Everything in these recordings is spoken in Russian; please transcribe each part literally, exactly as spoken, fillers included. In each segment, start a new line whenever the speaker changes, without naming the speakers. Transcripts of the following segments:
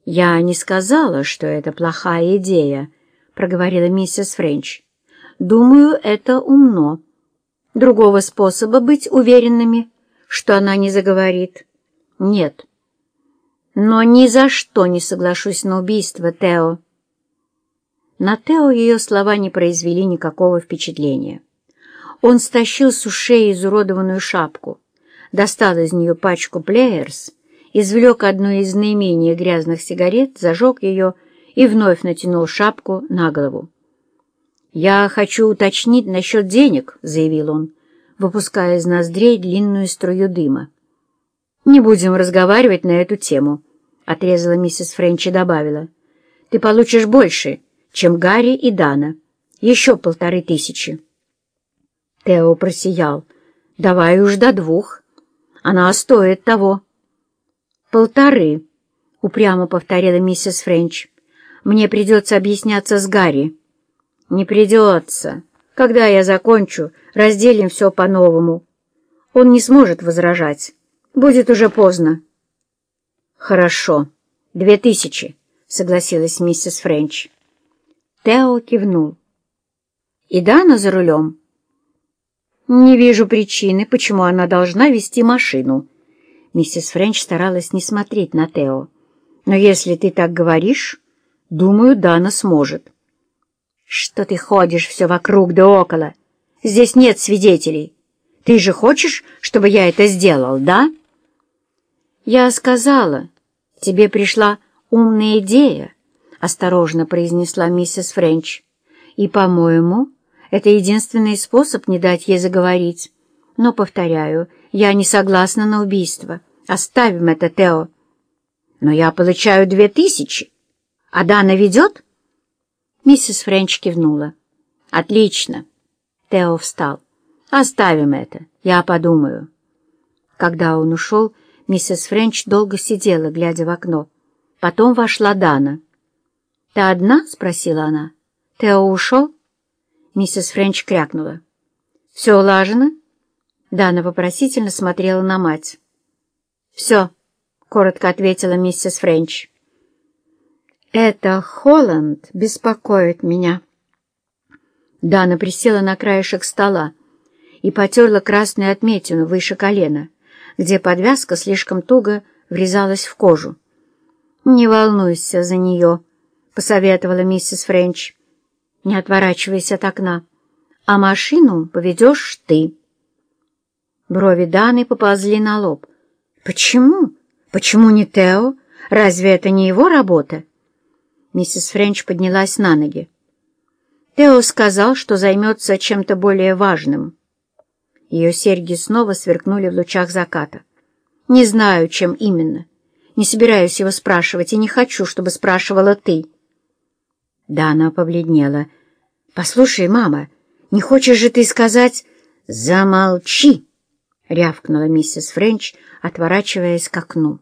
«Я не сказала, что это плохая идея», — проговорила миссис Френч. «Думаю, это умно. Другого способа быть уверенными, что она не заговорит, нет. Но ни за что не соглашусь на убийство, Тео». На Тео ее слова не произвели никакого впечатления. Он стащил с ушей изуродованную шапку, достал из нее пачку «Плеерс», извлек одну из наименее грязных сигарет, зажег ее и вновь натянул шапку на голову. «Я хочу уточнить насчет денег», — заявил он, выпуская из ноздрей длинную струю дыма. «Не будем разговаривать на эту тему», — отрезала миссис Френч и добавила. «Ты получишь больше, чем Гарри и Дана. Еще полторы тысячи». Тео просиял. «Давай уж до двух. Она стоит того». «Полторы», — упрямо повторила миссис Френч. «Мне придется объясняться с Гарри». «Не придется. Когда я закончу, разделим все по-новому. Он не сможет возражать. Будет уже поздно». «Хорошо. Две тысячи», — согласилась миссис Френч. Тео кивнул. «И Дана за рулем?» «Не вижу причины, почему она должна вести машину». Миссис Френч старалась не смотреть на Тео. «Но если ты так говоришь, думаю, Дана сможет». «Что ты ходишь все вокруг да около? Здесь нет свидетелей. Ты же хочешь, чтобы я это сделал, да?» «Я сказала, тебе пришла умная идея», — осторожно произнесла миссис Френч. «И, по-моему, это единственный способ не дать ей заговорить. Но, повторяю, я не согласна на убийство. Оставим это, Тео». «Но я получаю две тысячи. А Дана ведет?» Миссис Френч кивнула. «Отлично». Тео встал. «Оставим это. Я подумаю». Когда он ушел, миссис Френч долго сидела, глядя в окно. Потом вошла Дана. «Ты одна?» — спросила она. «Тео ушел?» Миссис Френч крякнула. «Все улажено?» Дана вопросительно смотрела на мать. «Все», — коротко ответила миссис Френч. «Это Холланд беспокоит меня». Дана присела на краешек стола и потерла красную отметину выше колена, где подвязка слишком туго врезалась в кожу. «Не волнуйся за нее», — посоветовала миссис Френч. «Не отворачивайся от окна, а машину поведешь ты». Брови Даны поползли на лоб. «Почему? Почему не Тео? Разве это не его работа?» Миссис Френч поднялась на ноги. «Тео сказал, что займется чем-то более важным». Ее серьги снова сверкнули в лучах заката. «Не знаю, чем именно. Не собираюсь его спрашивать и не хочу, чтобы спрашивала ты». Дана побледнела. «Послушай, мама, не хочешь же ты сказать...» «Замолчи!» — рявкнула миссис Френч, отворачиваясь к окну.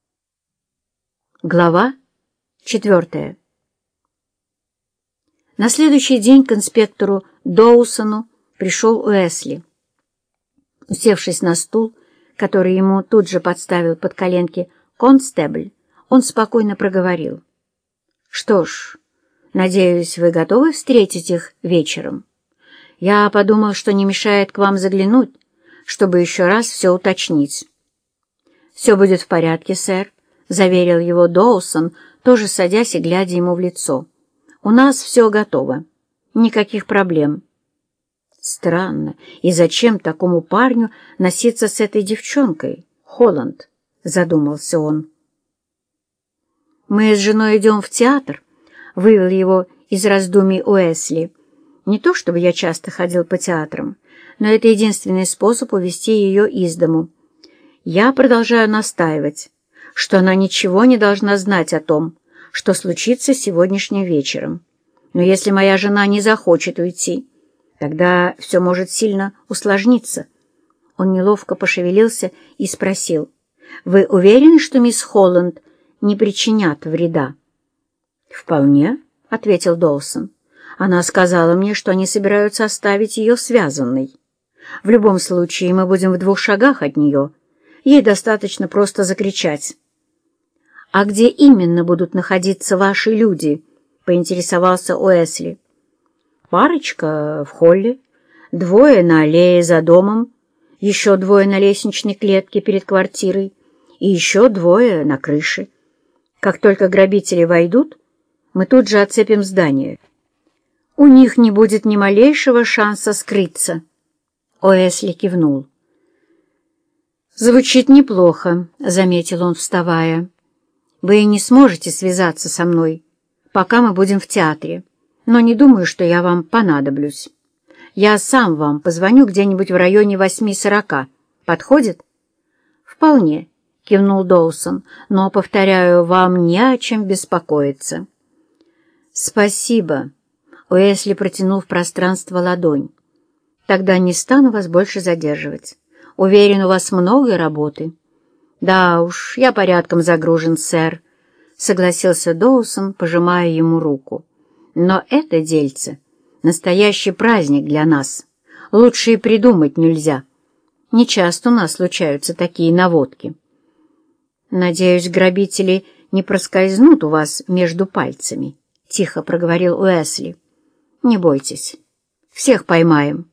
Глава четвертая. На следующий день к инспектору Доусону пришел Уэсли. Усевшись на стул, который ему тут же подставил под коленки констебль, он спокойно проговорил. «Что ж, надеюсь, вы готовы встретить их вечером? Я подумал, что не мешает к вам заглянуть, чтобы еще раз все уточнить». «Все будет в порядке, сэр», — заверил его Доусон, тоже садясь и глядя ему в лицо. «У нас все готово. Никаких проблем». «Странно, и зачем такому парню носиться с этой девчонкой, Холланд?» — задумался он. «Мы с женой идем в театр», — вывел его из раздумий Уэсли. «Не то чтобы я часто ходил по театрам, но это единственный способ увести ее из дому. Я продолжаю настаивать, что она ничего не должна знать о том, что случится сегодняшним вечером. Но если моя жена не захочет уйти, тогда все может сильно усложниться». Он неловко пошевелился и спросил: «Вы уверены, что мисс Холланд не причинят вреда?» «Вполне», — ответил Доусон. «Она сказала мне, что они собираются оставить ее связанной. В любом случае мы будем в двух шагах от нее. Ей достаточно просто закричать». «А где именно будут находиться ваши люди?» — поинтересовался Уэсли. «Парочка в холле, двое на аллее за домом, еще двое на лестничной клетке перед квартирой и еще двое на крыше. Как только грабители войдут, мы тут же оцепим здание. У них не будет ни малейшего шанса скрыться». Уэсли кивнул. «Звучит неплохо», — заметил он, вставая. «Вы не сможете связаться со мной, пока мы будем в театре, но не думаю, что я вам понадоблюсь. Я сам вам позвоню где-нибудь в районе восьми сорока. Подходит?» «Вполне», — кивнул Доусон, «но, повторяю, вам не о чем беспокоиться». «Спасибо», — Уэсли протянул в пространство ладонь. «Тогда не стану вас больше задерживать. Уверен, у вас много работы». «Да уж, я порядком загружен, сэр», — согласился Доусон, пожимая ему руку. «Но это дельце — настоящий праздник для нас. Лучше и придумать нельзя. Нечасто у нас случаются такие наводки». «Надеюсь, грабители не проскользнут у вас между пальцами», — тихо проговорил Уэсли. «Не бойтесь, всех поймаем».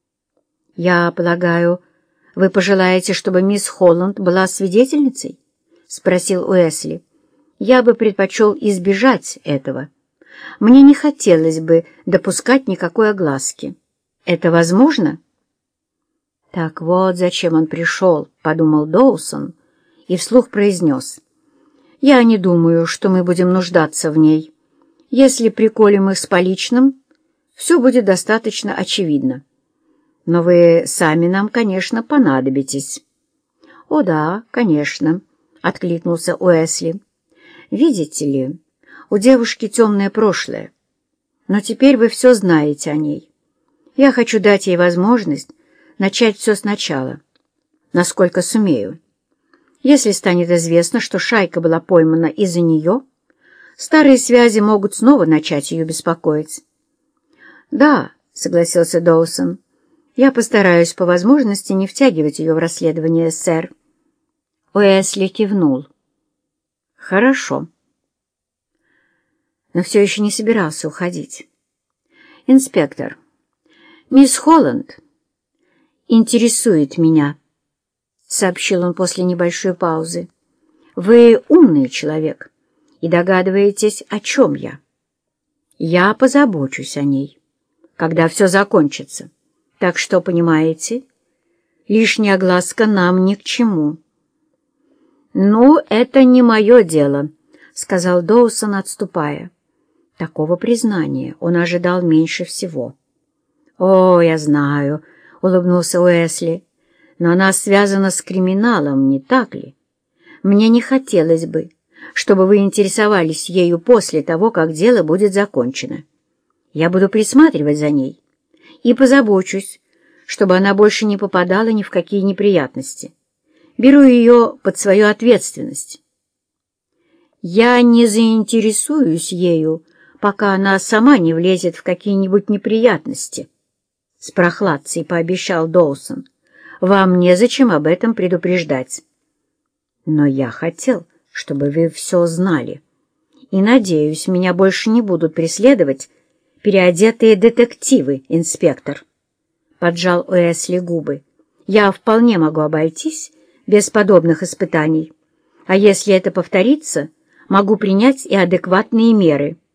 «Я полагаю, вы пожелаете, чтобы мисс Холланд была свидетельницей?» — спросил Уэсли. «Я бы предпочел избежать этого. Мне не хотелось бы допускать никакой огласки. Это возможно?» «Так вот зачем он пришел», — подумал Доусон и вслух произнес. «Я не думаю, что мы будем нуждаться в ней. Если приколем их с поличным, все будет достаточно очевидно. Но вы сами нам, конечно, понадобитесь». «О да, конечно», — откликнулся Уэсли. «Видите ли, у девушки темное прошлое, но теперь вы все знаете о ней. Я хочу дать ей возможность начать все сначала, насколько сумею. Если станет известно, что шайка была поймана из-за нее, старые связи могут снова начать ее беспокоить». «Да», — согласился Доусон, — «я постараюсь по возможности не втягивать ее в расследование, сэр». Уэсли кивнул. «Хорошо». Но все еще не собирался уходить. «Инспектор, мисс Холланд интересует меня», — сообщил он после небольшой паузы. «Вы умный человек и догадываетесь, о чем я. Я позабочусь о ней, когда все закончится. Так что, понимаете, лишняя огласка нам ни к чему». «Ну, это не мое дело», — сказал Доусон, отступая. Такого признания он ожидал меньше всего. «О, я знаю», — улыбнулся Уэсли, — «но она связана с криминалом, не так ли? Мне не хотелось бы, чтобы вы интересовались ею после того, как дело будет закончено. Я буду присматривать за ней и позабочусь, чтобы она больше не попадала ни в какие неприятности. Беру ее под свою ответственность. Я не заинтересуюсь ею, пока она сама не влезет в какие-нибудь неприятности», — с прохладцей пообещал Доусон. «Вам незачем об этом предупреждать. Но я хотел, чтобы вы все знали, и, надеюсь, меня больше не будут преследовать переодетые детективы, инспектор», — поджал Уэсли губы. «Я вполне могу обойтись без подобных испытаний, а если это повторится, могу принять и адекватные меры».